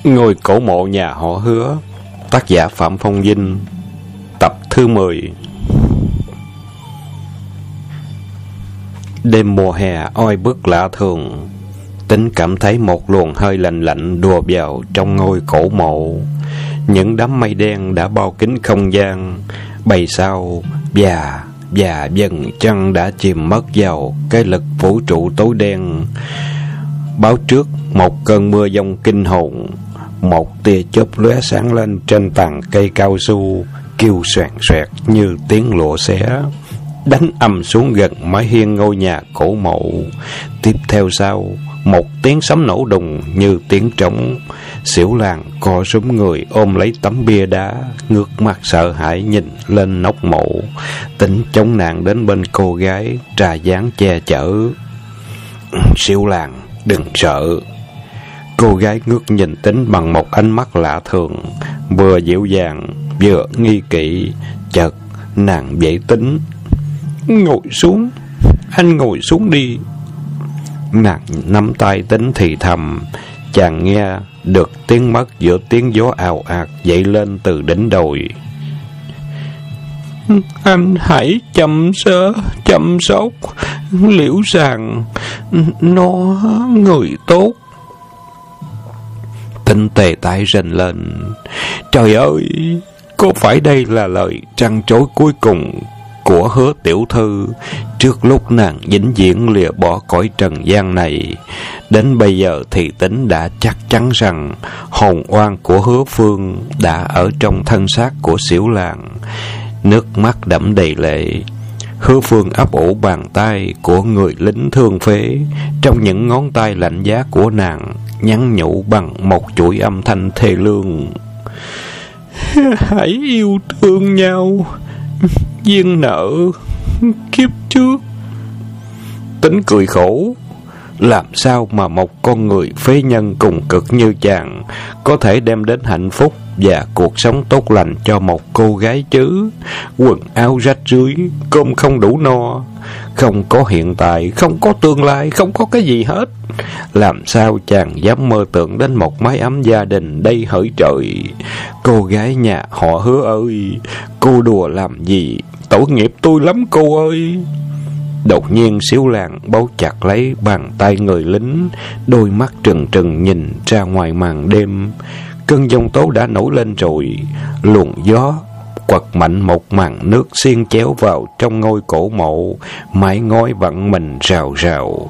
Ngôi cổ mộ nhà họ Hứa. Tác giả Phạm Phong Vinh. Tập thứ 10. Đêm mùa hè oi bức lạ thường. Tính cảm thấy một luồng hơi lạnh lạnh đùa vào trong ngôi cổ mộ. Những đám mây đen đã bao kín không gian. Bầy sao và dần chân đã chìm mất vào cái lực vũ trụ tối đen, báo trước một cơn mưa giông kinh hồn. Một tia chớp lóe sáng lên trên tàn cây cao su, kêu xoẹt xoẹt như tiếng lụa xé, đánh ầm xuống gần mái hiên ngôi nhà cổ mộ. Tiếp theo sau, một tiếng sấm nổ đùng như tiếng trống. Xỉu làng co rúm người ôm lấy tấm bia đá, ngước mắt sợ hãi nhìn lên nóc mộ. Tính chống nạn đến bên cô gái, trà dáng che chở. Xỉu làng, đừng sợ. Cô gái ngước nhìn Tính bằng một ánh mắt lạ thường, vừa dịu dàng vừa nghi kỵ. Chợt nàng dậy Tính. Ngồi xuống, anh ngồi xuống đi. Nàng nắm tay Tính thì thầm. Chàng nghe được tiếng mất giữa tiếng gió ào ạt dậy lên từ đỉnh đồi. Anh hãy chăm sóc Liễu Sàng, nó người tốt. Tính tê tái rên lên. Trời ơi, có phải đây là lời trăn trối cuối cùng của Hứa tiểu thư trước lúc nàng vĩnh viễn lìa bỏ cõi trần gian này? Đến bây giờ thì Tính đã chắc chắn rằng hồn oan của Hứa Phương đã ở trong thân xác của Xỉu làng. Nước mắt đẫm đầy lệ, Hứa Phương ấp ủ bàn tay của người lính thương phế trong những ngón tay lạnh giá của nàng, nhắn nhủ bằng một chuỗi âm thanh thê lương. Hãy yêu thương nhau, duyên nợ kiếp trước. Tính cười khổ. Làm sao mà một con người phế nhân cùng cực như chàng có thể đem đến hạnh phúc và cuộc sống tốt lành cho một cô gái chứ? Quần áo rách rưới, cơm không đủ no, không có hiện tại, không có tương lai, không có cái gì hết. Làm sao chàng dám mơ tưởng đến một mái ấm gia đình đây hỡi trời? Cô gái nhà họ Hứa ơi, cô đùa làm gì? Tội nghiệp tôi lắm cô ơi. Đột nhiên Xíu làng bấu chặt lấy bàn tay người lính, đôi mắt trừng trừng nhìn ra ngoài màn đêm. Cơn giông tố đã nổi lên rồi. Luồng gió quật mạnh một màn nước xiên chéo vào trong ngôi cổ mộ, mái ngói vặn mình rào rào.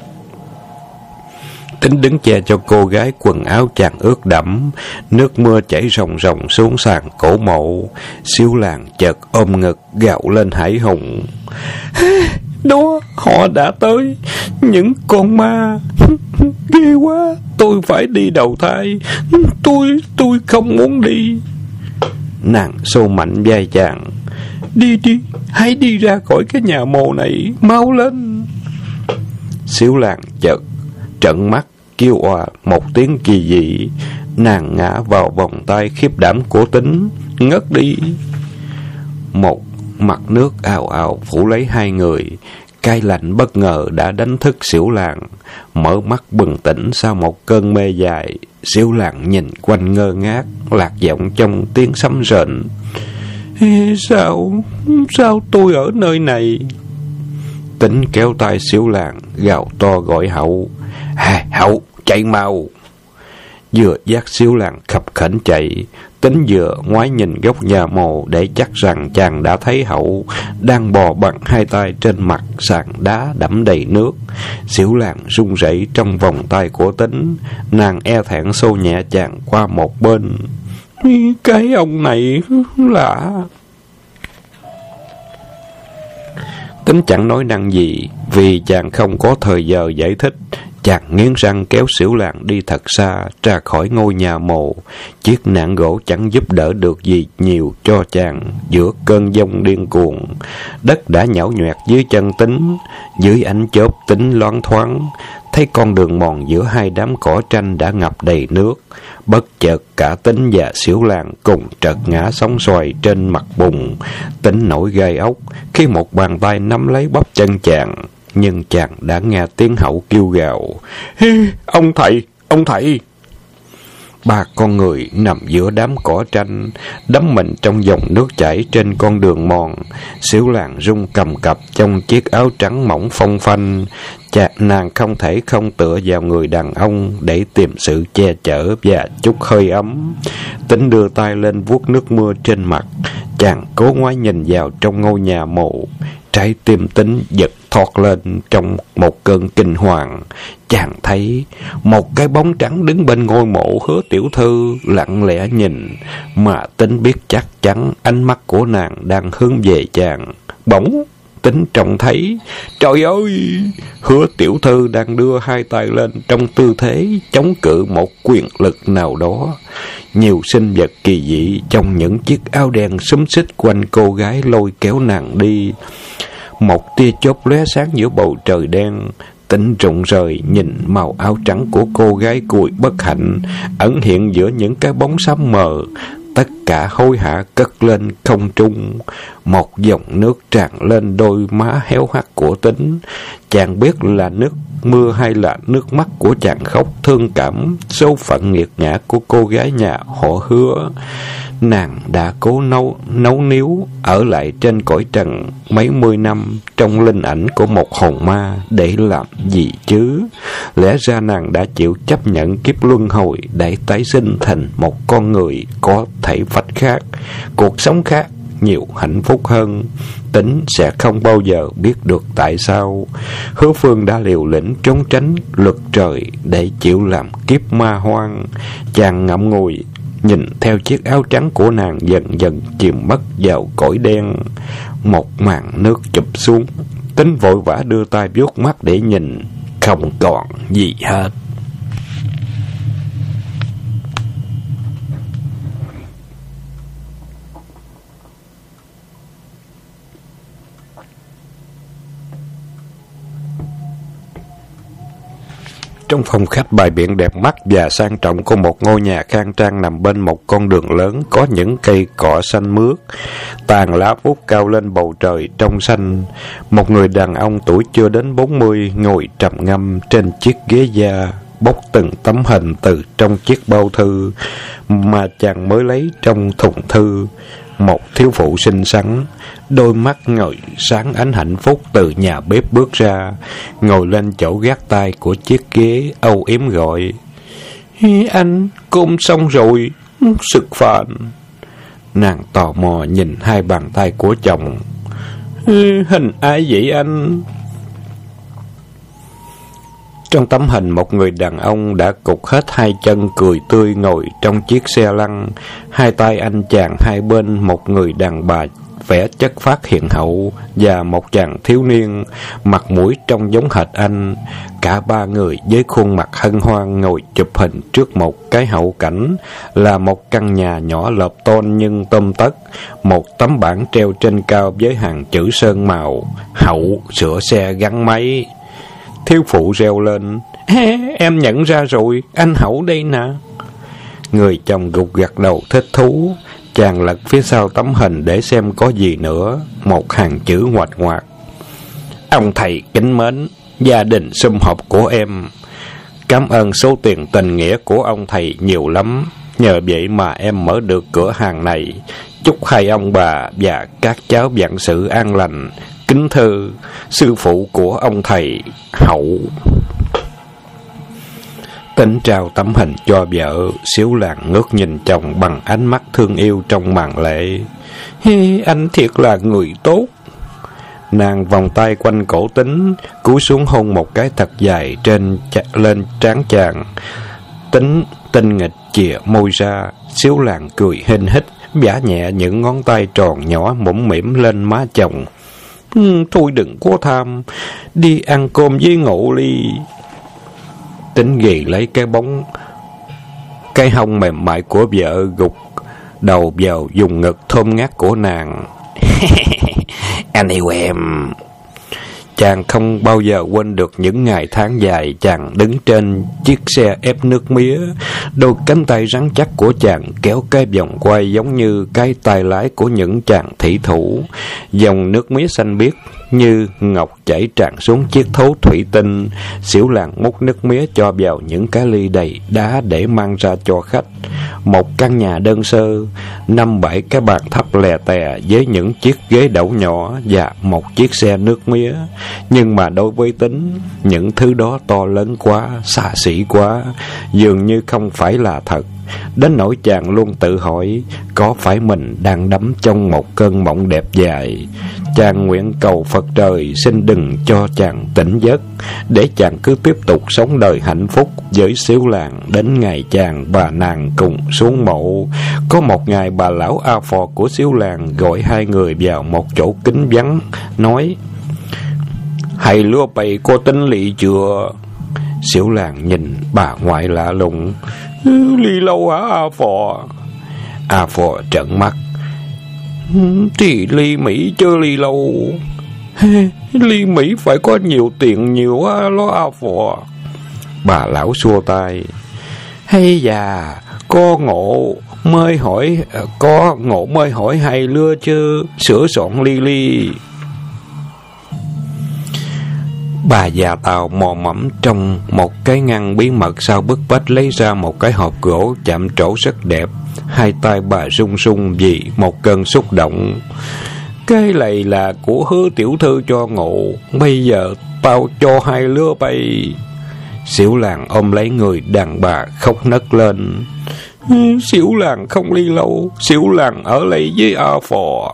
Tính đứng che cho cô gái, quần áo chàng ướt đẫm, nước mưa chảy ròng ròng xuống sàn cổ mộ. Xíu làng chợt ôm ngực gào lên hãi hùng. Đó, họ đã tới, những con ma ghê quá, tôi phải đi đầu thai, tôi không muốn đi. Nàng xô mạnh vai chàng. Đi, hãy đi ra khỏi cái nhà mồ này, mau lên. Xíu làng chợt trợn mắt kêu oà một tiếng kỳ dị. Nàng ngã vào vòng tay khiếp đảm của Tính, ngất đi. Một mặt nước ào ào phủ lấy hai người. Cái lạnh bất ngờ đã đánh thức Xỉu làng. Mở mắt bừng tỉnh sau một cơn mê dài, Xỉu làng nhìn quanh ngơ ngác, lạc giọng trong tiếng sấm rền. Sao tôi ở nơi này? Tính kéo tay Xỉu làng, gào to gọi Hậu. Hậu, chạy mau! Vừa dắt Xíu làng khập khểnh chạy, Tính vừa ngoái nhìn góc nhà mồ để chắc rằng chàng đã thấy Hậu đang bò bằng hai tay trên mặt sàn đá đẫm đầy nước. Xíu làng run rẩy trong vòng tay của Tính, nàng e thẹn xô nhẹ chàng qua một bên. Cái ông này lạ. Tính chẳng nói năng gì, vì chàng không có thời giờ giải thích. Chàng nghiến răng kéo Xỉu làng đi thật xa, ra khỏi ngôi nhà mồ. Chiếc nạng gỗ chẳng giúp đỡ được gì nhiều cho chàng giữa cơn giông điên cuồng. Đất đã nhão nhoẹt dưới chân Tính. Dưới ánh chớp Tính loáng thoáng thấy con đường mòn giữa hai đám cỏ tranh đã ngập đầy nước. Bất chợt cả Tính và Xỉu làng cùng trật ngã sóng xoài trên mặt bùn. Tính nổi gai ốc khi một bàn tay nắm lấy bắp chân chàng. Nhưng chàng đã nghe tiếng Hậu kêu gào. Ông thầy! ba con người nằm giữa đám cỏ tranh, đắm mình trong dòng nước chảy trên con đường mòn. Xíu Làng rung cầm cập trong chiếc áo trắng mỏng phong phanh. Nàng không thể không tựa vào người đàn ông để tìm sự che chở và chút hơi ấm. Tính đưa tay lên vuốt nước mưa trên mặt. Chàng cố ngoái nhìn vào trong ngôi nhà mộ. Trái tim Tính giật thoát lên trong một cơn kinh hoàng. Chàng thấy một cái bóng trắng đứng bên ngôi mộ Hứa tiểu thư lặng lẽ nhìn, mà Tính biết chắc chắn ánh mắt của nàng đang hướng về chàng. Bỗng Tính trông thấy, trời ơi, Hứa tiểu thư đang đưa hai tay lên trong tư thế chống cự một quyền lực nào đó. Nhiều sinh vật kỳ dị trong những chiếc áo đen xúm xít quanh cô gái lôi kéo nàng đi. Một tia chớp lóe sáng giữa bầu trời đen. Tính rụng rời nhìn màu áo trắng của cô gái cùi bất hạnh ẩn hiện giữa những cái bóng xám mờ. Tất cả hối hả cất lên không trung. Một dòng nước tràn lên đôi má héo hắt của Tính. Chàng biết là nước mưa hay là nước mắt của chàng khóc thương cảm số phận nghiệt ngã của cô gái nhà họ Hứa. Nàng đã cố nấu níu ở lại trên cõi trần mấy mươi năm trong linh ảnh của một hồn ma để làm gì chứ? Lẽ ra nàng đã chịu chấp nhận kiếp luân hồi để tái sinh thành một con người có thể phách khác, cuộc sống khác, nhiều hạnh phúc hơn. Tính sẽ không bao giờ biết được tại sao Hứa Phương đã liều lĩnh trốn tránh luật trời để chịu làm kiếp ma hoang. Chàng ngậm ngùi nhìn theo chiếc áo trắng của nàng dần dần chìm mất vào cõi đen. Một màn nước chụp xuống. Tính vội vã đưa tay vuốt mắt để nhìn, không còn gì hết. Trong phòng khách bày biện đẹp mắt và sang trọng của một ngôi nhà khang trang nằm bên một con đường lớn có những cây cỏ xanh mướt, tàn lá vút cao lên bầu trời trong xanh. Một người đàn ông tuổi chưa đến 40 ngồi trầm ngâm trên chiếc ghế da, bốc từng tấm hình từ trong chiếc bao thư mà chàng mới lấy trong thùng thư. Một thiếu phụ xinh xắn, đôi mắt ngời sáng ánh hạnh phúc từ nhà bếp bước ra, ngồi lên chỗ gác tay của chiếc ghế, âu yếm gọi: "Anh, cơm xong rồi, sực phàn." Nàng tò mò nhìn hai bàn tay của chồng. "Hình ai vậy anh?" Trong tấm hình, một người đàn ông đã cụt hết hai chân, cười tươi ngồi trong chiếc xe lăn. Hai tay anh chàng hai bên một người đàn bà vẻ chất phác hiền hậu và một chàng thiếu niên mặt mũi trông giống hệt anh. Cả ba người với khuôn mặt hân hoan ngồi chụp hình trước một cái hậu cảnh là một căn nhà nhỏ lợp tôn nhưng tôm tất. Một tấm bảng treo trên cao với hàng chữ sơn màu: "Hậu sửa xe gắn máy." Thiếu phụ reo lên: "Em nhận ra rồi, anh Hậu đây nè." Người chồng gục gật đầu thích thú. Chàng lật phía sau tấm hình để xem có gì nữa. Một hàng chữ ngoạch ngoạc: "Ông thầy kính mến, gia đình sum họp của em cảm ơn số tiền tình nghĩa của ông thầy nhiều lắm. Nhờ vậy mà em mở được cửa hàng này. Chúc hai ông bà và các cháu vạn sự an lành. Kính thưa sư phụ của ông thầy Hậu." Tính trao tấm hình cho vợ. Xíu Làng ngước nhìn chồng bằng ánh mắt thương yêu trong màn lệ. "Anh thiệt là người tốt." Nàng vòng tay quanh cổ Tính, cúi xuống hôn một cái thật dài lên trán chàng. Tính tinh nghịch chìa môi ra. Xíu Làng cười hinh hích, vả nhẹ những ngón tay tròn nhỏ mũm mĩm lên má chồng. "Thôi đừng có tham, đi ăn cơm với Ngộ Ly." Tính ghì lấy cái hông mềm mại của vợ, gục đầu vào vùng ngực thơm ngát của nàng. "Anh yêu em." Chàng không bao giờ quên được những ngày tháng dài chàng đứng trên chiếc xe ép nước mía, Đôi cánh tay rắn chắc của chàng kéo cái vòng quay giống như cái tay lái của những chàng thủy thủ. Dòng nước mía xanh biếc như ngọc chảy tràn xuống chiếc thố thủy tinh. Xỉu Làng múc nước mía cho vào những cái ly đầy đá để mang ra cho khách. Một căn nhà đơn sơ, 5-7 cái bàn thấp lè tè với những chiếc ghế đẩu nhỏ và một chiếc xe nước mía. Nhưng mà đối với Tính, những thứ đó to lớn quá, xa xỉ quá, dường như không phải là thật. Đến nỗi chàng luôn tự hỏi, có phải mình đang đắm trong một cơn mộng đẹp dài? Chàng nguyện cầu Phật trời xin đừng cho chàng tỉnh giấc, để chàng cứ tiếp tục sống đời hạnh phúc với Xíu Làng đến ngày chàng và nàng cùng xuống mộ. Có một ngày bà lão A Phò của Xíu Làng gọi hai người vào một chỗ kín vắng, nói: "Hay lúa bầy có tính lị chưa?" Xíu Làng nhìn bà ngoại lạ lùng: "Ly lâu hả A Phò?" A Phò trợn mắt: "Thì ly Mỹ chứ ly lâu." "Ly Mỹ phải có nhiều tiền nhiều á lo A Phò." Bà lão xua tay: "Hay già, có ngộ mới hỏi hay lưa chứ, sửa soạn ly ly." Bà già Tàu mò mẫm trong một cái ngăn bí mật sau bức vách lấy ra một cái hộp gỗ chạm trổ rất đẹp. Hai tay bà run run vì một cơn xúc động. "Cái này là của Hứa tiểu thư cho Ngộ, bây giờ tao cho hai lứa bay." Xỉu Làng ôm lấy người đàn bà khóc nấc lên: "Xỉu Làng không ly lâu, Xỉu Làng ở lại với A Phò."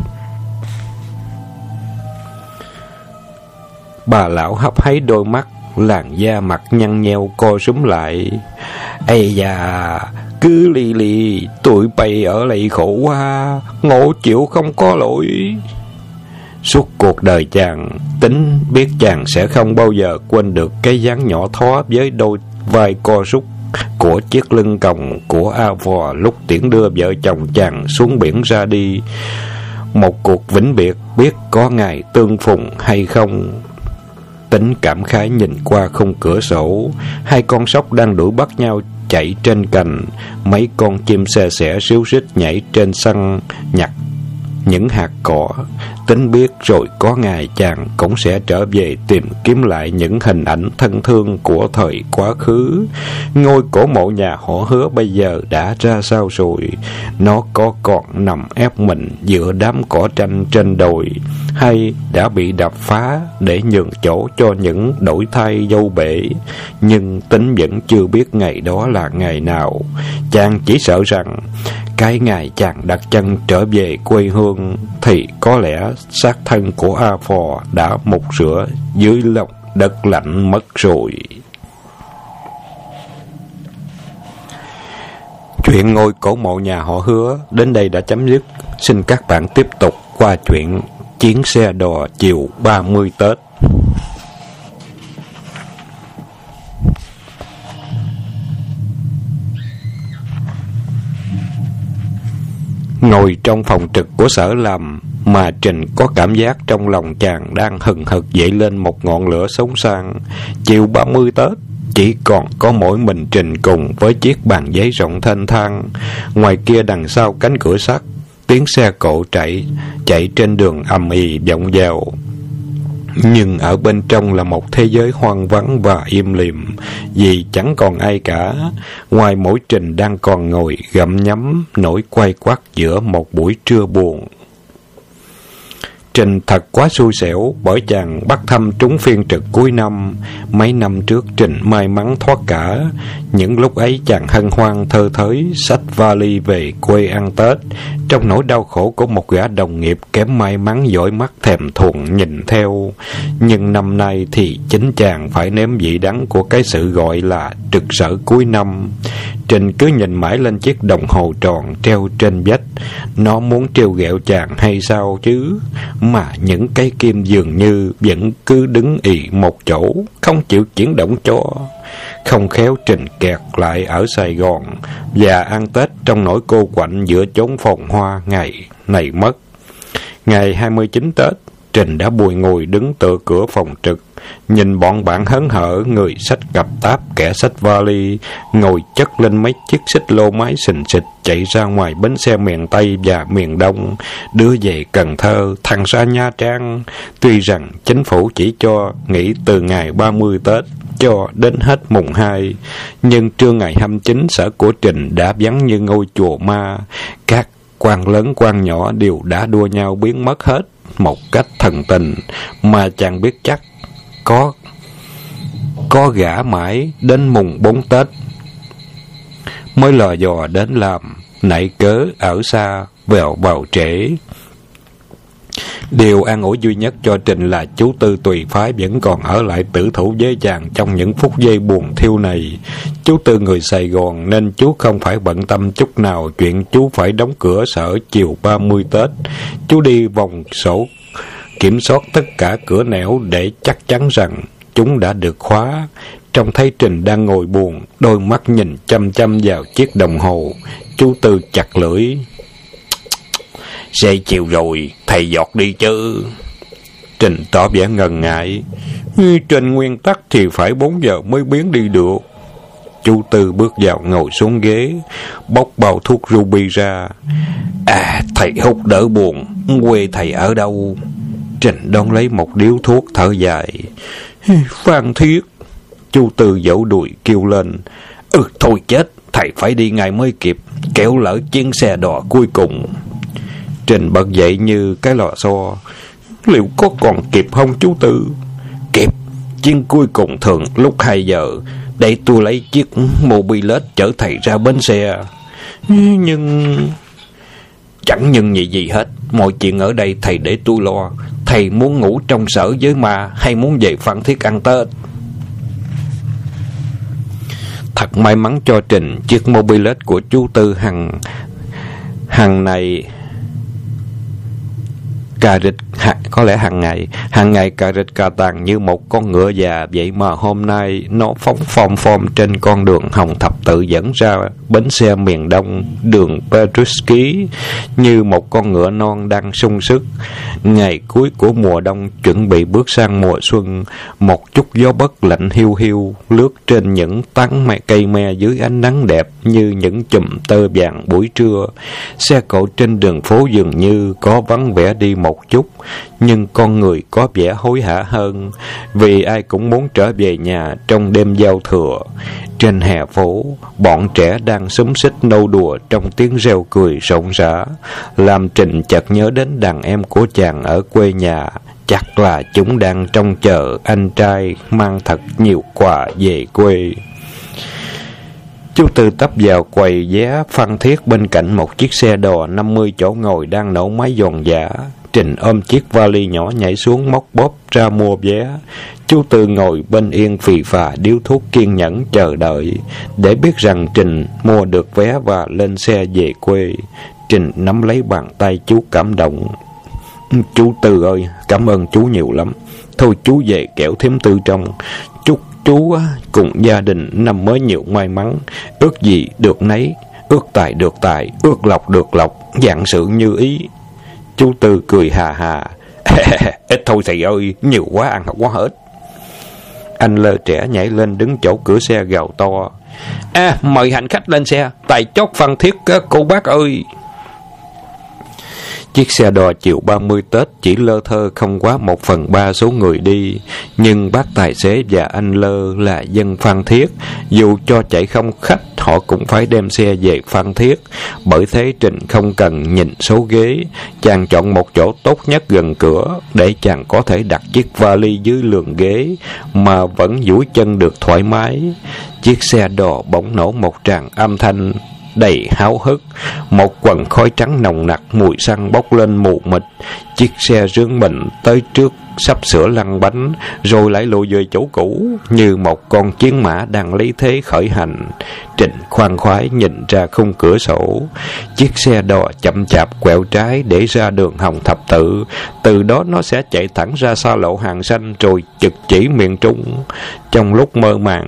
Bà lão hấp háy đôi mắt, làn da mặt nhăn nheo co rúm lại: "Ây da, cứ ly ly, tụi bay ở lại khổ quá, Ngộ chịu không có lỗi." Suốt cuộc đời chàng, Tính biết chàng sẽ không bao giờ quên được cái dáng nhỏ thó với đôi vai co rút của chiếc lưng còng của A Phò lúc tiễn đưa vợ chồng chàng xuống biển ra đi. Một cuộc vĩnh biệt biết có ngày tương phùng hay không. Tính cảm khái nhìn qua khung cửa sổ, hai con sóc đang đuổi bắt nhau chạy trên cành, mấy con chim xe xẻ ríu rít nhảy trên sân nhặt những hạt cỏ. Tính biết rồi có ngày chàng cũng sẽ trở về tìm kiếm lại những hình ảnh thân thương của thời quá khứ. Ngôi cổ mộ nhà họ Hứa bây giờ đã ra sao rồi? Nó có còn nằm ép mình giữa đám cỏ tranh trên đồi, hay đã bị đập phá để nhường chỗ cho những đổi thay dâu bể? Nhưng Tính vẫn chưa biết ngày đó là ngày nào. Chàng chỉ sợ rằng cái ngày chàng đặt chân trở về quê hương thì có lẽ xác thân của A Phò đã mục rửa dưới lòng đất lạnh mất rồi. Chuyện ngôi cổ mộ nhà họ Hứa đến đây đã chấm dứt. Xin các bạn tiếp tục qua chuyện Chuyến xe đò chiều 30 Tết. Ngồi trong phòng trực của sở làm mà Trình có cảm giác trong lòng chàng đang hừng hực dậy lên một ngọn lửa sống sang. Chiều 30 Tết chỉ còn có mỗi mình Trình cùng với chiếc bàn giấy rộng thênh thang. Ngoài kia đằng sau cánh cửa sắt, tiếng xe cộ chạy trên đường ầm ĩ vọng vào. Nhưng ở bên trong là một thế giới hoang vắng và im lìm, vì chẳng còn ai cả, ngoài mỗi Trình đang còn ngồi gặm nhấm nỗi quay quắt giữa một buổi trưa buồn. Trình thật quá xui xẻo, bởi chàng bắt thăm trúng phiên trực cuối năm. Mấy năm trước Trình may mắn thoát cả. Những lúc ấy chàng hân hoan thơ thới, xách vali về quê ăn Tết, trong nỗi đau khổ của một gã đồng nghiệp kém may mắn dõi mắt thèm thuồng nhìn theo. Nhưng năm nay thì chính chàng phải nếm vị đắng của cái sự gọi là trực sở cuối năm. Trình cứ nhìn mãi lên chiếc đồng hồ tròn treo trên vách. Nó muốn trêu ghẹo chàng hay sao chứ? Mà những cái kim dường như vẫn cứ đứng ì một chỗ, không chịu chuyển động cho. Không khéo Trình kẹt lại ở Sài Gòn và ăn Tết trong nỗi cô quạnh giữa chốn phồn hoa ngày này mất. Ngày 29 Tết, Trình đã bùi ngùi đứng tựa cửa phòng trực, nhìn bọn bạn hớn hở, người xách cặp táp, kẻ xách vali, ngồi chất lên mấy chiếc xích lô máy xình xịch chạy ra ngoài bến xe miền Tây và miền Đông, đưa về Cần Thơ, thẳng ra Nha Trang. Tuy rằng chính phủ chỉ cho nghỉ từ ngày 30 Tết cho đến hết mùng 2, nhưng trưa ngày 29 sở của Trình đã vắng như ngôi chùa ma. Các quan lớn quan nhỏ đều đã đua nhau biến mất hết một cách thần tình, mà chàng biết chắc có gã mãi đến mùng 4 Tết mới lò dò đến làm, nãy cớ ở xa vào trễ. Điều an ủi duy nhất cho Trình là chú Tư tùy phái vẫn còn ở lại tử thủ với chàng trong những phút giây buồn thiêu này. Chú Tư người Sài Gòn nên chú không phải bận tâm chút nào chuyện chú phải đóng cửa sở chiều 30 Tết. Chú đi vòng sổ kiểm soát tất cả cửa nẻo để chắc chắn rằng chúng đã được khóa. Trông thấy Trình đang ngồi buồn, đôi mắt nhìn chăm chăm vào chiếc đồng hồ, chú Tư chặt lưỡi. Sẽ chiều rồi, thầy giọt đi chứ. Trình tỏ vẻ ngần ngại. Trên nguyên tắc thì phải 4 giờ mới biến đi được. Chú Tư bước vào ngồi xuống ghế, bóc bao thuốc ruby ra. Thầy hút đỡ buồn, quê thầy ở đâu? Trình đón lấy một điếu thuốc thở dài. Phan Thiết. Chú Tư vỗ đùi kêu lên. Thôi chết, thầy phải đi ngay mới kịp, kéo lỡ chuyến xe đò cuối cùng. Trình bật dậy như cái lò xo. Liệu có còn kịp không chú Tư? Kịp, chuyến cuối cùng thường lúc 2 giờ. Để tôi lấy chiếc mobilet chở thầy ra bến xe. Nhưng... Chẳng nhưng gì hết, mọi chuyện ở đây thầy để tôi lo. Thầy muốn ngủ trong sở với ma hay muốn về Phan Thiết ăn Tết? Thật may mắn cho Trình, chiếc mobilet của chú Tư hàng này cà rịch, có lẽ hàng ngày cà rịch cà tàng như một con ngựa già, vậy mà hôm nay nó phóng phom trên con đường Hồng Thập Tự dẫn ra bến xe miền Đông, đường Petruski, như một con ngựa non đang sung sức. Ngày cuối của mùa đông chuẩn bị bước sang mùa xuân, một chút gió bất lạnh hiu hiu lướt trên những tán cây me dưới ánh nắng đẹp như những chùm tơ vàng buổi trưa. Xe cộ trên đường phố dường như có vắng vẻ đi một chút, nhưng con người có vẻ hối hả hơn, vì ai cũng muốn trở về nhà trong đêm giao thừa. Trên hè phố, bọn trẻ đang xúm xít nô đùa trong tiếng reo cười rộn rã, làm Trình chợt nhớ đến đàn em của chàng ở quê nhà. Chắc là chúng đang trông chờ anh trai mang thật nhiều quà về quê. Chú Tư tấp vào quầy vé Phan Thiết, bên cạnh một chiếc xe đò 50 chỗ ngồi đang nổ máy giòn giã. Trình ôm chiếc vali nhỏ nhảy xuống móc bóp ra mua vé. Chú Tư ngồi bên yên phì phà điếu thuốc kiên nhẫn chờ đợi, để biết rằng Trình mua được vé và lên xe về quê. Trình nắm lấy bàn tay chú cảm động. Chú Tư ơi, cảm ơn chú nhiều lắm. Thôi chú về kẻo thím Tư trong. Chúc chú cùng gia đình năm mới nhiều may mắn, ước gì được nấy, ước tài được tài, ước lộc được lộc, vạn sự như ý. Chú Tư cười hà hà. Ít thôi thầy ơi, nhiều quá ăn không có hết. Anh Lơ trẻ nhảy lên đứng chỗ cửa xe gào to. Mời hành khách lên xe, tại chốt Phan Thiết cô bác ơi. Chiếc xe đò chiều 30 Tết chỉ lơ thơ không quá 1/3 số người đi, nhưng bác tài xế và anh Lơ là dân Phan Thiết, dù cho chạy không khách họ cũng phải đem xe về Phan Thiết. Bởi thế Trình không cần nhìn số ghế, chàng chọn một chỗ tốt nhất gần cửa để chàng có thể đặt chiếc vali dưới lường ghế mà vẫn duỗi chân được thoải mái. Chiếc xe đò bỗng nổ một tràng âm thanh đầy háo hức, một quần khói trắng nồng nặc, mùi xăng bốc lên mù mịt. Chiếc xe rướn mình tới trước, sắp sửa lăn bánh, rồi lại lùi về chỗ cũ, như một con chiến mã đang lấy thế khởi hành. Trình khoan khoái nhìn ra khung cửa sổ. Chiếc xe đò chậm chạp quẹo trái để ra đường Hồng Thập Tự, từ đó nó sẽ chạy thẳng ra xa lộ Hàng Xanh rồi trực chỉ miền Trung. Trong lúc mơ màng,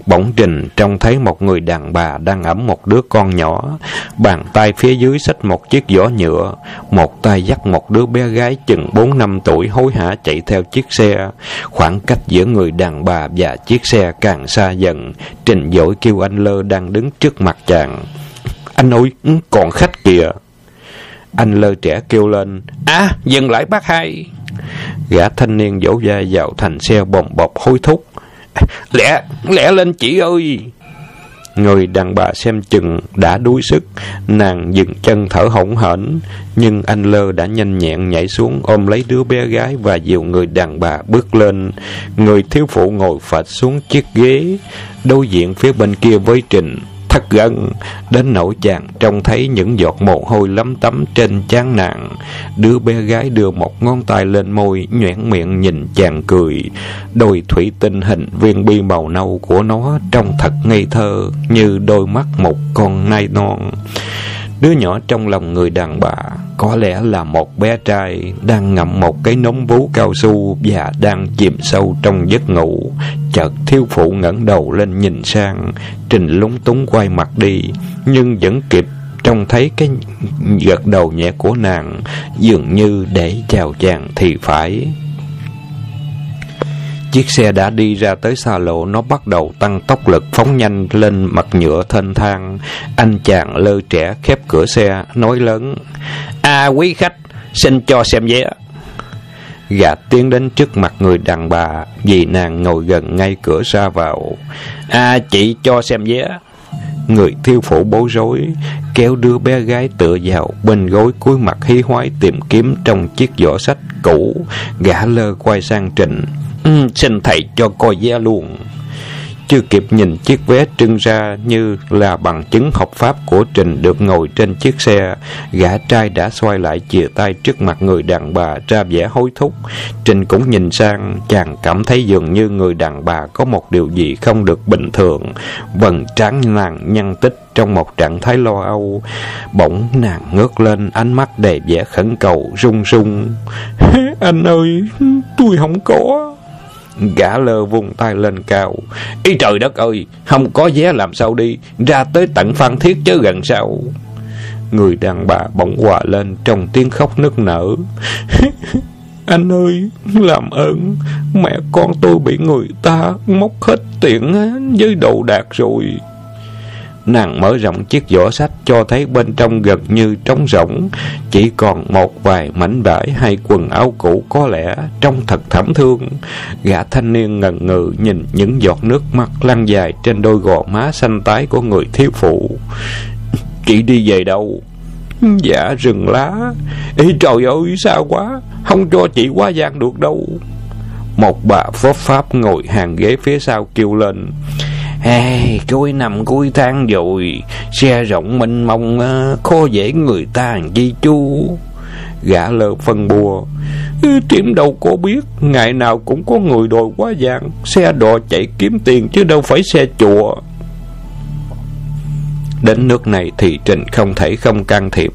Bỗng Trình trông thấy một người đàn bà đang ẵm một đứa con nhỏ, bàn tay phía dưới xách một chiếc giỏ nhựa, một tay dắt một đứa bé gái chừng 4-5 tuổi hối hả chạy theo chiếc xe. Khoảng cách giữa người đàn bà và chiếc xe càng xa dần. Trình vội kêu anh Lơ đang đứng trước mặt chàng: "Anh ơi, còn khách kìa!" Anh Lơ trẻ kêu lên: "Dừng lại bác hai!" Gã thanh niên vỗ vai vào thành xe bồng bột hối thúc: Lẹ lên chị ơi!" Người đàn bà xem chừng đã đuối sức, nàng dừng chân thở hổn hển, nhưng anh Lơ đã nhanh nhẹn nhảy xuống ôm lấy đứa bé gái và dìu người đàn bà bước lên. Người thiếu phụ ngồi phịch xuống chiếc ghế đối diện phía bên kia với Trình, thắt gân đến nỗi chàng trông thấy những giọt mồ hôi lấm tấm trên trán nàng. Đứa bé gái đưa một ngón tay lên môi, nhoẻn miệng nhìn chàng cười. Đôi thủy tinh hình viên bi màu nâu của nó trông thật ngây thơ như đôi mắt một con nai non. Đứa nhỏ trong lòng người đàn bà có lẽ là một bé trai đang ngậm một cái nống vú cao su và đang chìm sâu trong giấc ngủ. Chợt thiếu phụ ngẩng đầu lên nhìn sang. Trình lúng túng quay mặt đi, nhưng vẫn kịp trông thấy cái gật đầu nhẹ của nàng, dường như để chào chàng thì phải. Chiếc xe đã đi ra tới xa lộ, nó bắt đầu tăng tốc lực phóng nhanh lên mặt nhựa thênh thang. Anh chàng Lơ trẻ khép cửa xe, nói lớn: "Quý khách, xin cho xem vé." Gã tiến đến trước mặt người đàn bà, vì nàng ngồi gần ngay cửa ra vào. "Chị cho xem vé." Người thiếu phụ bối rối, kéo đứa bé gái tựa vào bên gối, cúi mặt hí hoái tìm kiếm trong chiếc giỏ sách cũ. Gã Lơ quay sang Trình: "Xin thầy cho coi vé luôn." Chưa kịp nhìn chiếc vé trưng ra như là bằng chứng hợp pháp của Trình được ngồi trên chiếc xe, gã trai đã xoay lại chìa tay trước mặt người đàn bà ra vẻ hối thúc. Trình cũng nhìn sang, chàng cảm thấy dường như người đàn bà có một điều gì không được bình thường. Vầng trán nàng nhăn tích trong một trạng thái lo âu. Bỗng nàng ngước lên, ánh mắt đầy vẻ khẩn cầu run run: "Anh ơi, tôi không có." Gã Lơ vung tay lên cao: "Ý trời đất ơi, không có vé làm sao đi, ra tới tận Phan Thiết chứ gần sao." Người đàn bà bỗng hòa lên trong tiếng khóc nức nở: "Anh ơi, làm ơn, mẹ con tôi bị người ta móc hết tiền với đồ đạc rồi." Nàng mở rộng chiếc giỏ sách, cho thấy bên trong gần như trống rỗng, chỉ còn một vài mảnh vải hay quần áo cũ có lẽ trông thật thảm thương. Gã thanh niên ngần ngừ nhìn những giọt nước mắt lăn dài trên đôi gò má xanh tái của người thiếu phụ. "Chị đi về đâu?" "Dạ rừng lá." Trời ơi, xa quá, không cho chị qua giang được đâu." Một bà phốp pháp ngồi hàng ghế phía sau kêu lên: "Cuối năm cuối tháng rồi, xe rộng mênh mông, khó dễ người ta làm chi chú." Gã Lơ phân bua: "Tiệm đâu có biết, ngày nào cũng có người đòi quá giang, xe đò chạy kiếm tiền chứ đâu phải xe chùa." Đến nước này thì Trình không thể không can thiệp.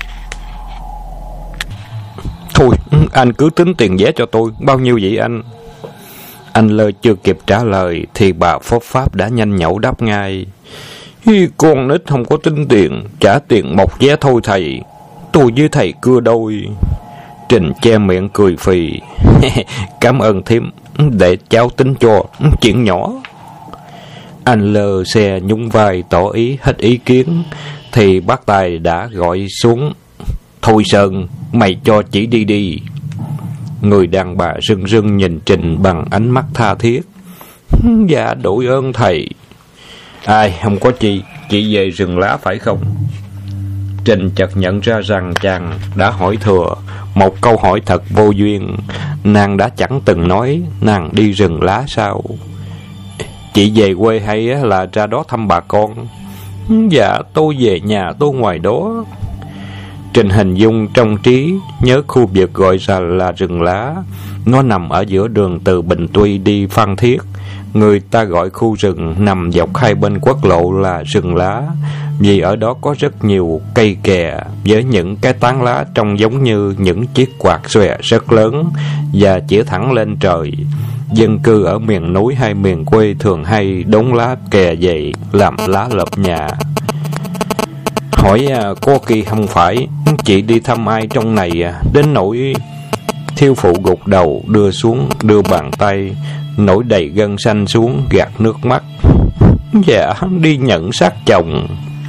"Thôi, anh cứ tính tiền vé cho tôi, bao nhiêu vậy anh?" Anh Lơ chưa kịp trả lời thì bà phốp pháp đã nhanh nhẩu đáp ngay: "Con nít không có tính tiền, trả tiền một vé thôi thầy. Tôi với thầy cưa đôi." Trình che miệng cười phì: "Cảm ơn thím, để cháu tính cho, chuyện nhỏ." Anh Lơ xe nhún vai tỏ ý hết ý kiến, thì bác Tài đã gọi xuống: "Thôi Sơn, mày cho chỉ đi đi." Người đàn bà rưng rưng nhìn Trình bằng ánh mắt tha thiết: "Dạ đội ơn thầy." Không có chi, chị về rừng lá phải không?" Trình chợt nhận ra rằng chàng đã hỏi thừa một câu hỏi thật vô duyên. Nàng đã chẳng từng nói nàng đi rừng lá sao? "Chị về quê hay là ra đó thăm bà con?" "Dạ tôi về nhà tôi ngoài đó." Trình hình dung trong trí nhớ khu vực gọi ra là rừng lá. Nó nằm ở giữa đường từ Bình Tuy đi Phan Thiết. Người ta gọi khu rừng nằm dọc hai bên quốc lộ là rừng lá, vì ở đó có rất nhiều cây kè với những cái tán lá trông giống như những chiếc quạt xòe rất lớn và chĩa thẳng lên trời. dân cư ở miền núi hay miền quê thường hay đốn lá kè dậy làm lá lợp nhà. Hỏi có khi không phải chị đi thăm ai trong này đến nỗi... Thiếu phụ gục đầu đưa bàn tay nổi đầy gân xanh xuống gạt nước mắt. Dạ đi nhận xác chồng.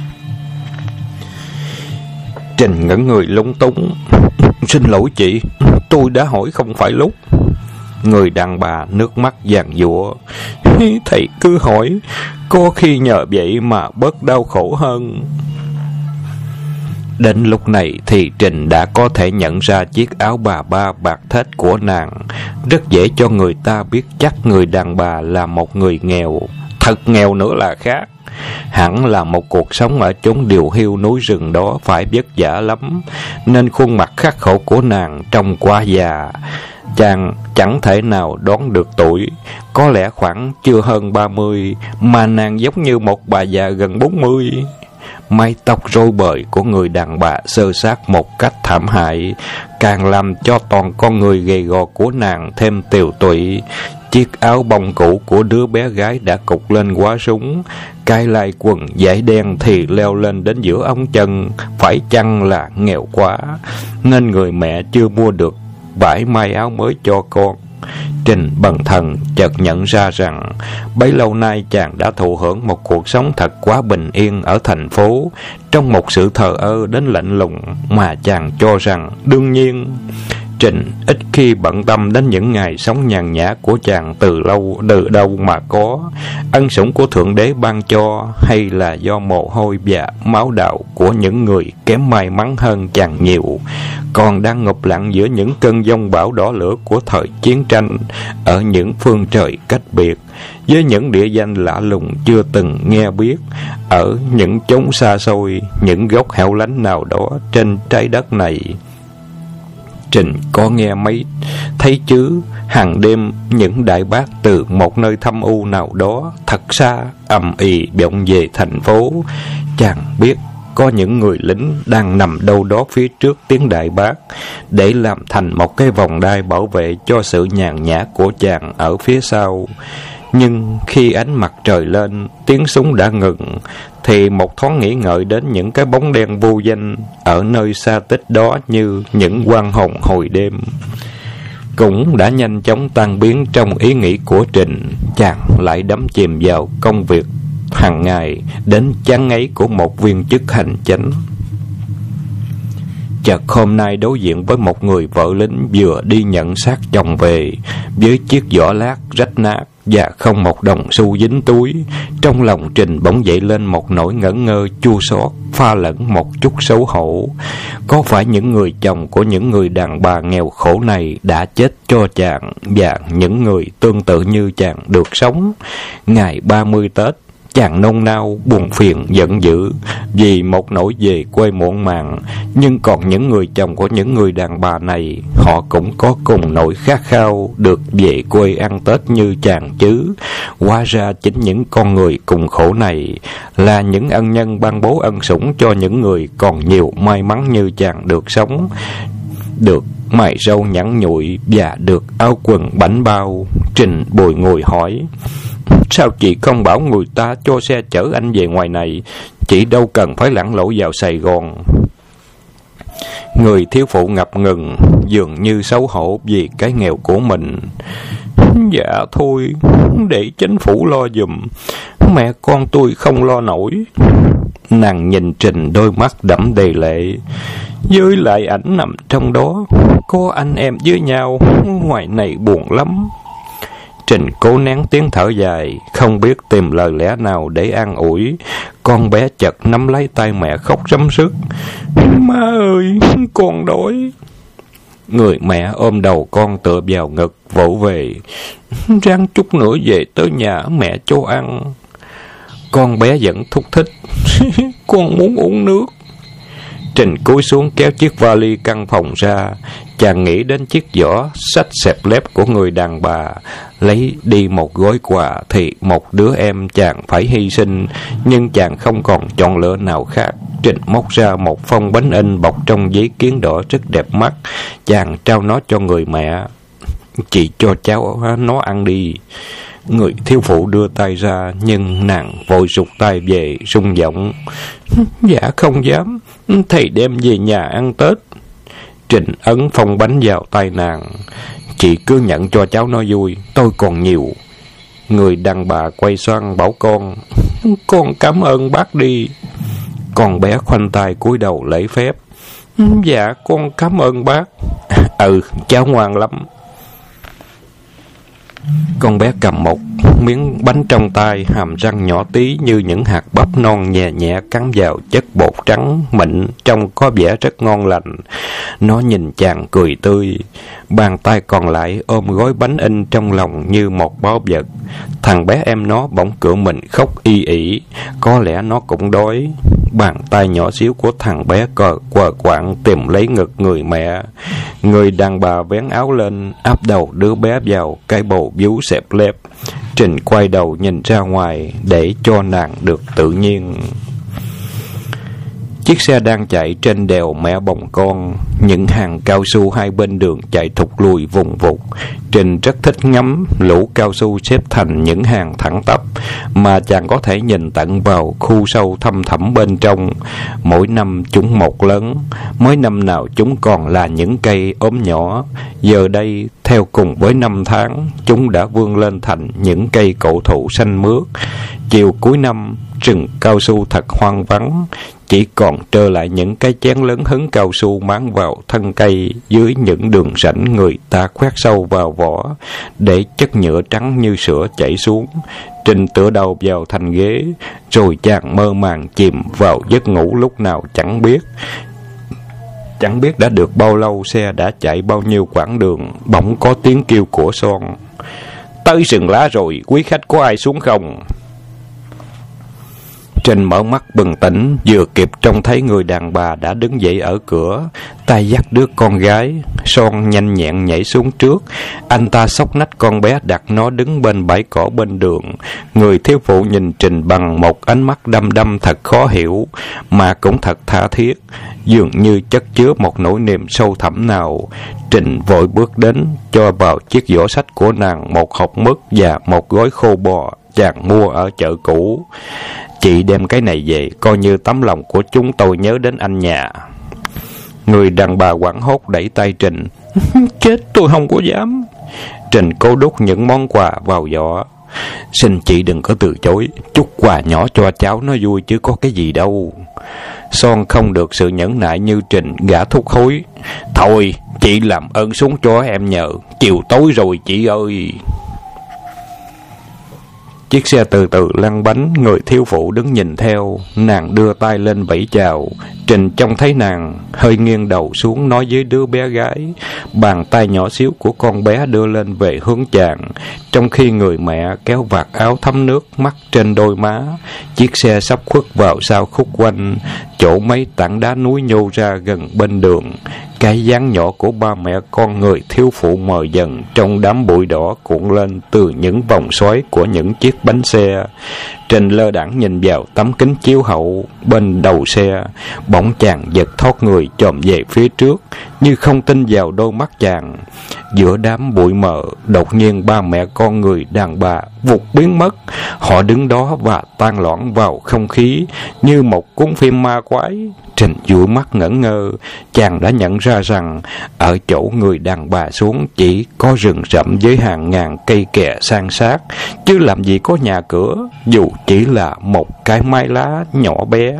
Trình ngẩn người lúng túng. Xin lỗi chị, tôi đã hỏi không phải lúc. Người đàn bà nước mắt giàn giụa. Thầy cứ hỏi, có khi nhờ vậy mà bớt đau khổ hơn. Đến lúc này thì Trình đã có thể nhận ra chiếc áo bà ba bạc thết của nàng. Rất dễ cho người ta biết chắc người đàn bà là một người nghèo. Thật nghèo nữa là khác. Hẳn là một cuộc sống ở chốn điều hiu núi rừng đó phải vất vả lắm, nên khuôn mặt khắc khổ của nàng trông quá già. Chàng chẳng thể nào đoán được tuổi, có lẽ khoảng chưa hơn 30, mà nàng giống như một bà già gần 40. Mái tóc rối bời của người đàn bà xơ xác một cách thảm hại, càng làm cho toàn con người gầy gò của nàng thêm tiều tụy. Chiếc áo bông cũ của đứa bé gái đã cục lên quá súng, cái lai quần vải đen thì leo lên đến giữa ống chân. Phải chăng là nghèo quá, nên người mẹ chưa mua được vải may áo mới cho con. Trình bần thần chợt nhận ra rằng bấy lâu nay chàng đã thụ hưởng một cuộc sống thật quá bình yên ở thành phố, trong một sự thờ ơ đến lạnh lùng mà chàng cho rằng đương nhiên. Trình ít khi bận tâm đến những ngày sống nhàn nhã của chàng từ đâu mà có, ân sủng của Thượng Đế ban cho, hay là do mồ hôi và máu đạo của những người kém may mắn hơn chàng nhiều, còn đang ngụp lặn giữa những cơn giông bão đỏ lửa của thời chiến tranh, ở những phương trời cách biệt, với những địa danh lạ lùng chưa từng nghe biết, ở những chốn xa xôi, những góc hẻo lánh nào đó trên trái đất này. Trình có nghe thấy chứ, hàng đêm những đại bác từ một nơi thâm u nào đó thật xa ầm ì vọng về thành phố. Chàng biết có những người lính đang nằm đâu đó phía trước tiếng đại bác, để làm thành một cái vòng đai bảo vệ cho sự nhàn nhã của chàng ở phía sau. Nhưng khi ánh mặt trời lên, tiếng súng đã ngừng, thì một thoáng nghĩ ngợi đến những cái bóng đen vô danh ở nơi xa tích đó như những oan hồn hồi đêm, cũng đã nhanh chóng tan biến trong ý nghĩ của Trình. Chàng lại đắm chìm vào công việc hàng ngày đến chán ngấy của một viên chức hành chánh. Chợt hôm nay đối diện với một người vợ lính vừa đi nhận xác chồng về, với chiếc giỏ lát rách nát và không một đồng xu dính túi. Trong lòng Trình bỗng dậy lên một nỗi ngẩn ngơ chua xót pha lẫn một chút xấu hổ. Có phải những người chồng của những người đàn bà nghèo khổ này đã chết cho chàng, và những người tương tự như chàng được sống? Ngày 30 Tết, chàng nôn nao, buồn phiền, giận dữ vì một nỗi về quê muộn màng. Nhưng còn những người chồng của những người đàn bà này, họ cũng có cùng nỗi khát khao được về quê ăn Tết như chàng chứ. Hóa ra chính những con người cùng khổ này là những ân nhân ban bố ân sủng cho những người còn nhiều may mắn như chàng được sống, được mày râu nhẵn nhụi và được áo quần bảnh bao. Trình bùi ngùi hỏi: sao chị không bảo người ta cho xe chở anh về ngoài này? Chị đâu cần phải lặn lội vào Sài Gòn. Người thiếu phụ ngập ngừng, dường như xấu hổ vì cái nghèo của mình. Dạ thôi, để chính phủ lo giùm, mẹ con tôi không lo nổi. Nàng nhìn Trình đôi mắt đẫm đầy lệ. Với lại ảnh nằm trong đó, có anh em với nhau, ngoài này buồn lắm. Trình cố nén tiếng thở dài, không biết tìm lời lẽ nào để an ủi. Con bé chợt nắm lấy tay mẹ khóc rấm rứt. Má ơi, con đói. Người mẹ ôm đầu con tựa vào ngực, vỗ về. Ráng chút nữa về tới nhà mẹ cho ăn. Con bé vẫn thúc thích. Con muốn uống nước. Trình cúi xuống kéo chiếc vali căn phòng ra. Chàng nghĩ đến chiếc giỏ xách xẹp lép của người đàn bà. Lấy đi một gói quà thì một đứa em chàng phải hy sinh, nhưng chàng không còn chọn lựa nào khác. Trình móc ra một phong bánh in bọc trong giấy kiến đỏ rất đẹp mắt. Chàng trao nó cho người mẹ. Chị cho cháu nó ăn đi. Người thiếu phụ đưa tay ra, nhưng nàng vội rụt tay về, rung giọng: Dạ không dám, thầy đem về nhà ăn Tết. Trình ấn phong bánh vào tay nàng: Chị cứ nhận cho cháu nó vui, tôi còn nhiều. Người đàn bà quay sang bảo con: Con cảm ơn bác đi. Con bé khoanh tay cúi đầu lễ phép: Dạ con cảm ơn bác. Cháu ngoan lắm. Con bé cầm một miếng bánh trong tay, hàm răng nhỏ tí như những hạt bắp non nhẹ nhẹ cắn vào chất bột trắng mịn, trông có vẻ rất ngon lành. Nó nhìn chàng cười tươi, bàn tay còn lại ôm gói bánh in trong lòng như một báu vật. Thằng bé em nó bỗng cựa mình khóc y ỉ, có lẽ nó cũng đói. Bàn tay nhỏ xíu của thằng bé quờ quạng tìm lấy ngực người mẹ. Người đàn bà vén áo lên, áp đầu đứa bé vào cái bầu vú xẹp lép. Trình quay đầu nhìn ra ngoài để cho nàng được tự nhiên. Chiếc xe đang chạy trên đèo mẹ bồng con, những hàng cao su hai bên đường chạy thụt lùi vùng vụt. Trình rất thích ngắm lũ cao su xếp thành những hàng thẳng tắp, mà chàng có thể nhìn tận vào khu sâu thăm thẳm bên trong. Mỗi năm chúng một lớn, mới năm nào chúng còn là những cây ốm nhỏ. Giờ đây, theo cùng với năm tháng, chúng đã vươn lên thành những cây cổ thụ xanh mướt. Chiều cuối năm, rừng cao su thật hoang vắng, chỉ còn trơ lại những cái chén lớn hứng cao su máng vào thân cây. Dưới những đường rãnh, người ta khoét sâu vào vỏ để chất nhựa trắng như sữa chảy xuống. Trình tựa đầu vào thành ghế, rồi chàng mơ màng chìm vào giấc ngủ lúc nào chẳng biết. Chẳng biết đã được bao lâu, xe đã chạy bao nhiêu quãng đường, bỗng có tiếng kêu của Son: Tới rừng lá rồi, quý khách có ai xuống không? Trình mở mắt bừng tỉnh, vừa kịp trông thấy người đàn bà đã đứng dậy ở cửa, tay dắt đứa con gái. Son nhanh nhẹn nhảy xuống trước, anh ta xốc nách con bé đặt nó đứng bên bãi cỏ bên đường. Người thiếu phụ nhìn Trình bằng một ánh mắt đăm đăm thật khó hiểu, mà cũng thật tha thiết, dường như chất chứa một nỗi niềm sâu thẳm nào. Trình vội bước đến, cho vào chiếc giỏ sách của nàng một hộp mứt và một gói khô bò chàng mua ở chợ cũ. Chị đem cái này về, coi như tấm lòng của chúng tôi nhớ đến anh nhà. Người đàn bà hoảng hốt đẩy tay Trình: Chết, tôi không có dám. Trình cố đút những món quà vào giỏ: Xin chị đừng có từ chối, chút quà nhỏ cho cháu nó vui chứ có cái gì đâu. Son không được sự nhẫn nại như Trình, gã thúc hối: Thôi, chị làm ơn xuống cho em nhờ, chiều tối rồi chị ơi. Chiếc xe từ từ lăn bánh, người thiếu phụ đứng nhìn theo. Nàng đưa tay lên vẫy chào. Trình trông thấy nàng, hơi nghiêng đầu xuống nói với đứa bé gái. Bàn tay nhỏ xíu của con bé đưa lên về hướng chàng, trong khi người mẹ kéo vạt áo thấm nước mắt trên đôi má. Chiếc xe sắp khuất vào sau khúc quanh, chỗ mấy tảng đá núi nhô ra gần bên đường. Cái dáng nhỏ của ba mẹ con người thiếu phụ mờ dần trong đám bụi đỏ cuộn lên từ những vòng xoáy của những chiếc bánh xe. Trình lơ đãng nhìn vào tấm kính chiếu hậu bên đầu xe, bỗng chàng giật thoát người chồm về phía trước, như không tin vào đôi mắt chàng. Giữa đám bụi mờ, đột nhiên ba mẹ con người đàn bà vụt biến mất. Họ đứng đó và tan loãng vào không khí như một cuốn phim ma quái. Trình dụi mắt ngẩn ngơ, chàng đã nhận ra rằng ở chỗ người đàn bà xuống chỉ có rừng rậm với hàng ngàn cây kè san sát, chứ làm gì có nhà cửa, dù chỉ là một cái mái lá nhỏ bé.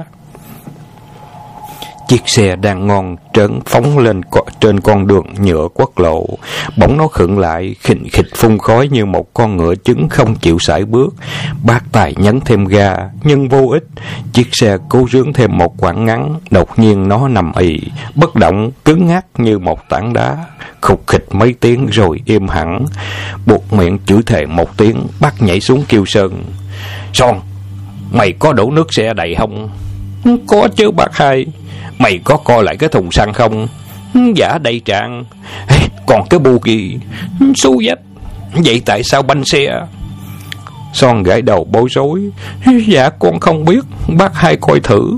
Chiếc xe đang ngon trớn phóng lên trên con đường nhựa quốc lộ, bỗng nó khựng lại, khình khịch phun khói như một con ngựa trứng không chịu sải bước. Bác tài nhấn thêm ga, nhưng vô ích. Chiếc xe cố rướn thêm một quãng ngắn, đột nhiên nó nằm ì, bất động, cứng ngắc như một tảng đá. Khục khịch mấy tiếng rồi im hẳn. Buộc miệng chửi thề một tiếng, bác nhảy xuống kêu Sơn: Son, mày có đổ nước xe đầy không? Có chứ bác hai. Mày có coi lại cái thùng xăng không? Dạ đầy tràn. Còn cái bu gì? Xú vách. Vậy tại sao banh xe? Son gãi đầu bối rối: Dạ con không biết, bác hai coi thử.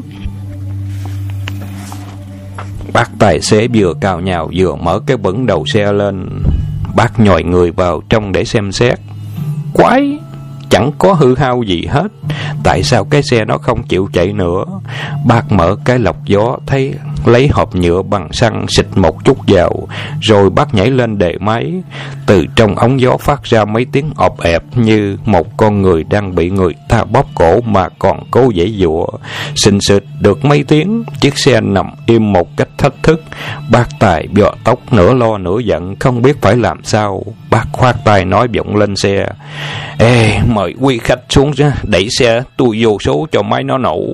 Bác tài xế vừa cào nhào vừa mở cái bẩn đầu xe lên. Bác nhòi người vào trong để xem xét. Quái, chẳng có hư hao gì hết. Tại sao cái xe nó không chịu chạy nữa? Bác mở cái lọc gió, thấy lấy hộp nhựa bằng xăng xịt một chút vào, rồi bác nhảy lên đề máy. Từ trong ống gió phát ra mấy tiếng ọp ẹp như một con người đang bị người ta bóp cổ mà còn cố giãy giụa. Xình xịt được mấy tiếng, chiếc xe nằm im một cách thách thức. Bác Tài vò tóc, nửa lo nửa giận, không biết phải làm sao. Bác khoát tay nói vọng lên xe: Ê, mời quý khách xuống ra, đẩy xe tôi vô số cho máy nó nổ.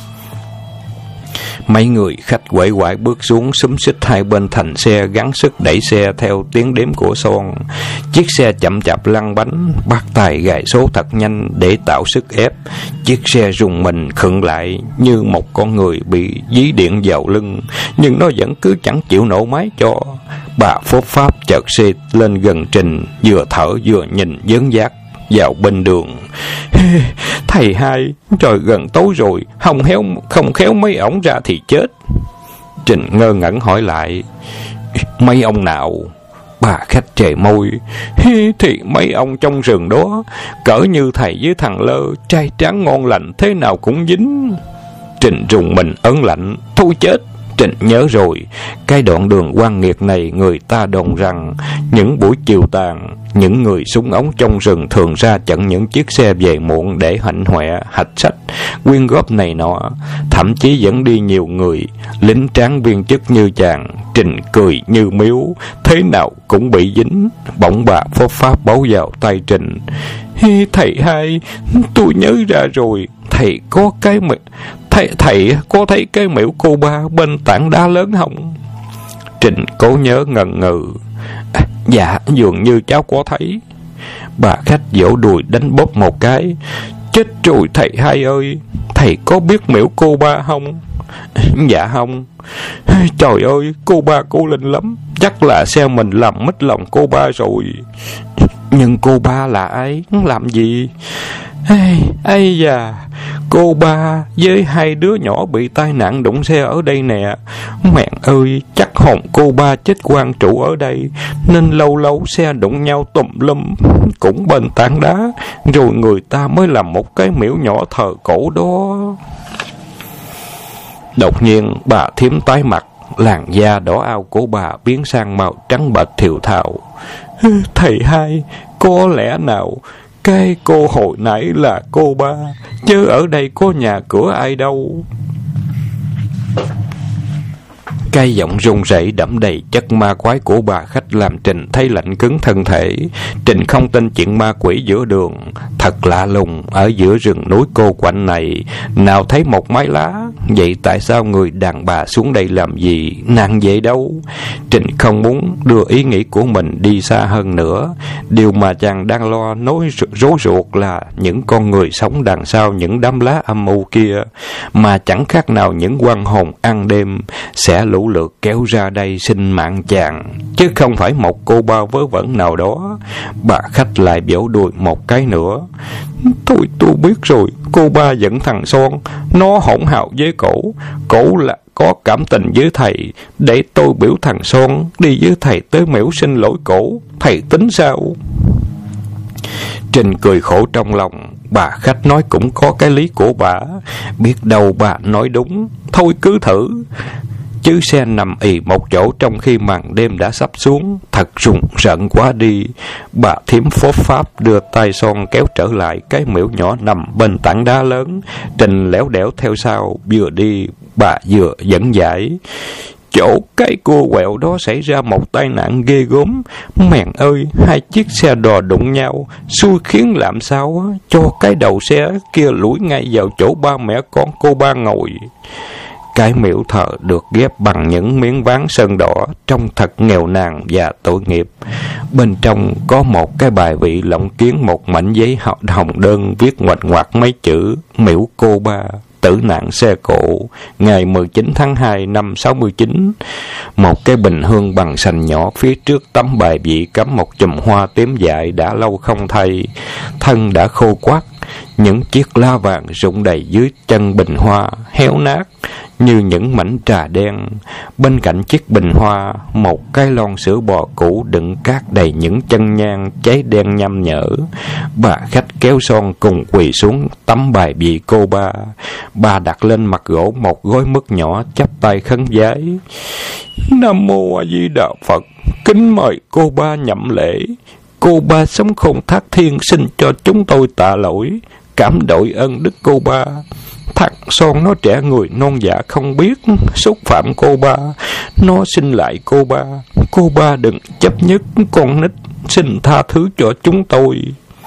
Mấy người khách quể quại bước xuống, xúm xích hai bên thành xe, gắng sức đẩy xe theo tiếng đếm của Son. Chiếc xe chậm chạp lăn bánh. Bác Tài gài số thật nhanh để tạo sức ép. Chiếc xe rùng mình khựng lại như một con người bị dí điện vào lưng, nhưng nó vẫn cứ chẳng chịu nổ máy cho. Bà Phốt Pháp chợt xe lên gần Trình, vừa thở vừa nhìn dớn dác vào bên đường. Thầy hai, trời gần tối rồi, không khéo mấy ổng ra thì chết. Trình ngơ ngẩn hỏi lại: Mấy ông nào? Bà khách chề môi: Thì mấy ông trong rừng đó, cỡ như thầy với thằng Lơ, trai tráng ngon lành thế nào cũng dính. Trình rùng mình ớn lạnh: Thôi chết! Trình nhớ rồi, cái đoạn đường oan nghiệt này người ta đồn rằng những buổi chiều tàn, những người súng ống trong rừng thường ra chặn những chiếc xe về muộn để hạnh hoẹ, hạch sách, quyên góp này nọ. Thậm chí vẫn đi nhiều người, lính tráng viên chức như chàng. Trình cười như miếu, thế nào cũng bị dính. Bỗng bà Phốt Pháp bấu vào tay Trình: Thầy hai, tôi nhớ ra rồi. Thầy có cái thầy có thấy cái miễu cô ba bên tảng đá lớn không? Trình cố nhớ ngần ngừ: Dạ, dường như cháu có thấy. Bà khách vỗ đùi đánh bóp một cái: Chết rồi thầy hai ơi, thầy có biết miễu cô ba không? Dạ không. Trời ơi, cô ba cô linh lắm, chắc là xe mình làm mất lòng cô ba rồi. Nhưng cô ba là ai, làm gì? Ây da, cô ba với hai đứa nhỏ bị tai nạn đụng xe ở đây nè. Mẹ ơi, chắc hồn cô ba chết quan trụ ở đây, nên lâu lâu xe đụng nhau tùm lum, cũng bên tảng đá, rồi người ta mới làm một cái miễu nhỏ thờ cổ đó. Đột nhiên bà thím tái mặt, làn da đỏ ao của bà biến sang màu trắng bệch thiều thào: Thầy hai, có lẽ nào cái cô hồi nãy là cô ba, chứ ở đây có nhà cửa ai đâu. Cái giọng run rẩy đẫm đầy chất ma quái của bà khách làm Trình thấy lạnh cứng thân thể. Trình không tin chuyện ma quỷ giữa đường. Thật lạ lùng, ở giữa rừng núi cô quạnh này nào thấy một mái lá. Vậy tại sao người đàn bà xuống đây làm gì? Nàng vậy đâu? Trình không muốn đưa ý nghĩ của mình đi xa hơn nữa. Điều mà chàng đang lo nối rối ruột là những con người sống đằng sau những đám lá âm u kia, mà chẳng khác nào những oan hồn ăn đêm sẽ lũ lượt kéo ra đây xin mạng chàng, chứ không phải một cô ba vớ vẩn nào đó. Bà khách lại vỗ đùi một cái nữa: Thôi tôi biết rồi, cô ba giận thằng Son, nó hỗn hào với cổ là có cảm tình với thầy, để tôi biểu thằng Son đi với thầy tới miễu xin lỗi cổ, thầy tính sao? Trình cười khổ trong lòng. Bà khách nói cũng có cái lý của bà, biết đâu bà nói đúng, thôi cứ thử. Chứ xe nằm ì một chỗ trong khi màn đêm đã sắp xuống, thật rùng rợn quá đi. Bà thím Phốt Pháp đưa tay Son kéo trở lại cái miễu nhỏ nằm bên tảng đá lớn. Trình lẻo đẻo theo sau, vừa đi bà vừa dẫn giải: Chỗ cái cua quẹo đó xảy ra một tai nạn ghê gớm. Mèn ơi, hai chiếc xe đò đụng nhau, xui khiến làm sao cho cái đầu xe kia lủi ngay vào chỗ ba mẹ con cô ba ngồi. Cái miễu thờ được ghép bằng những miếng ván sơn đỏ, trông thật nghèo nàn và tội nghiệp. Bên trong có một cái bài vị lộng kiến một mảnh giấy hồng đơn viết ngoạch ngoạc mấy chữ: Miễu cô ba, tử nạn xe cộ, ngày 19 tháng 2 năm 69. Một cái bình hương bằng sành nhỏ, phía trước tấm bài vị cắm một chùm hoa tím dại đã lâu không thay, thân đã khô quắt. Những chiếc lá vàng rụng đầy dưới chân bình hoa, héo nát. như những mảnh trà đen. Bên cạnh chiếc bình hoa, một cái lon sữa bò cũ đựng cát đầy những chân nhang cháy đen nhăm nhở. Bà khách kéo Son cùng quỳ xuống tấm bài vị cô ba. Bà đặt lên mặt gỗ một gói mứt nhỏ, chắp tay khấn vái: Nam mô A Di Đà Phật, kính mời cô ba nhậm lễ. Cô ba sống khôn thác thiên, xin cho chúng tôi tạ lỗi, cảm đội ơn đức cô ba. Thằng Son nó trẻ người non dạ không biết, xúc phạm cô ba, nó xin lại cô ba. Cô ba đừng chấp nhất con nít, xin tha thứ cho chúng tôi.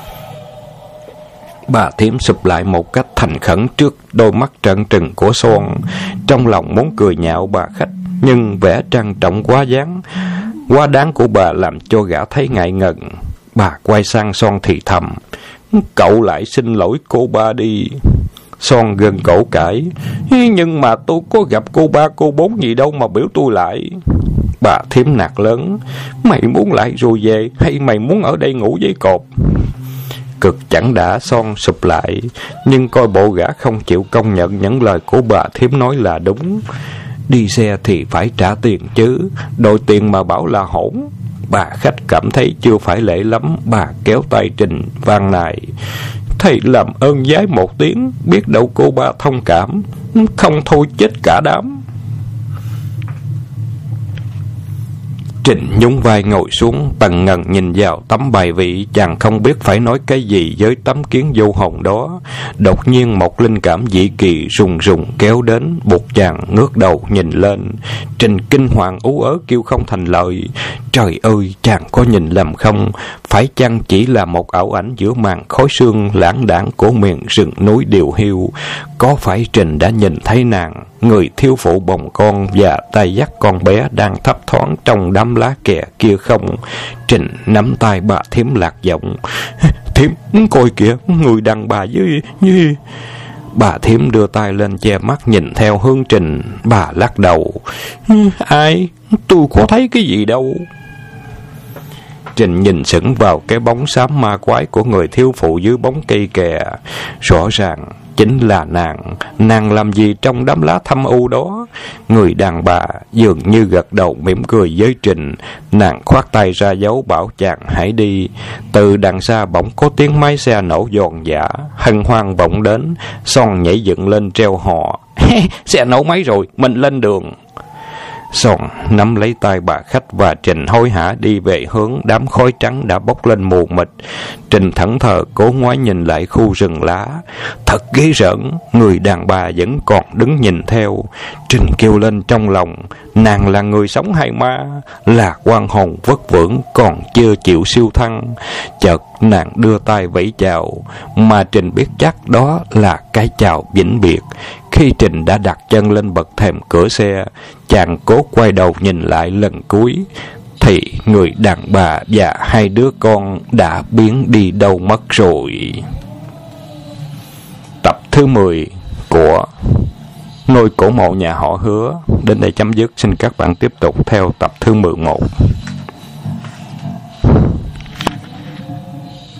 Bà thím sụp lại một cách thành khẩn trước đôi mắt trợn trừng của Son. Trong lòng muốn cười nhạo bà khách, nhưng vẻ trang trọng quá đáng của bà làm cho gã thấy ngại ngần. Bà quay sang Son thì thầm: Cậu lại xin lỗi cô ba đi. Son gần cổ cãi: Nhưng mà tôi có gặp cô ba cô bốn gì đâu mà biểu tôi lại. Bà thím nạt lớn: Mày muốn lại rồi về, hay mày muốn ở đây ngủ với cọp? Cực chẳng đã Son sụp lại, nhưng coi bộ gã không chịu công nhận những lời của bà thím nói là đúng. Đi xe thì phải trả tiền chứ, đội tiền mà bảo là hỗn. Bà khách cảm thấy chưa phải lễ lắm, bà kéo tay Trình van nài: Thầy làm ơn vái một tiếng, biết đâu cô ba thông cảm, không thôi chết cả đám. Trình nhún vai ngồi xuống, tần ngần nhìn vào tấm bài vị. Chàng không biết phải nói cái gì với tấm kiến vô hồn đó. Đột nhiên một linh cảm dị kỳ rùng rùng kéo đến, buộc chàng ngước đầu nhìn lên. Trình kinh hoàng ú ớ kêu không thành lời: Trời ơi, chàng có nhìn lầm không? Phải chăng chỉ là một ảo ảnh giữa màn khói sương lãng đãng của miền rừng núi điều hiu? Có phải Trình đã nhìn thấy nàng, người thiếu phụ bồng con và tay dắt con bé đang thấp thoáng trong đám lá kè kia không? Trình nắm tay bà thím lạc giọng: Thím, coi kìa, người đàn bà với... Bà thím đưa tay lên che mắt nhìn theo hướng Trình. Bà lắc đầu: Ai? Tôi có thấy cái gì đâu. Trình nhìn sững vào cái bóng xám ma quái của người thiếu phụ dưới bóng cây kè. Rõ ràng chính là nàng làm gì trong đám lá thâm u đó? Người đàn bà dường như gật đầu mỉm cười với Trình. Nàng khoát tay ra dấu bảo chàng hãy đi. Từ đằng xa bỗng có tiếng máy xe nổ giòn giã, hân hoan vọng đến. Son nhảy dựng lên treo hò: Xe nổ máy rồi, mình lên đường. Son nắm lấy tay bà khách và Trình hối hả đi về hướng đám khói trắng đã bốc lên mù mịt. Trình thẫn thờ cố ngoái nhìn lại khu rừng lá. Thật ghê rợn, người đàn bà vẫn còn đứng nhìn theo. Trình kêu lên trong lòng: Nàng là người sống hay ma? Là oan hồn vất vưởng còn chưa chịu siêu thăng. Chợt nàng đưa tay vẫy chào, mà Trình biết chắc đó là cái chào vĩnh biệt. Khi Trình đã đặt chân lên bậc thềm cửa xe, chàng cố quay đầu nhìn lại lần cuối, thì người đàn bà và hai đứa con đã biến đi đâu mất rồi. Tập thứ 10 của Ngôi Cổ Mộ Nhà Họ Hứa đến đây chấm dứt. Xin các bạn tiếp tục theo tập thứ 11.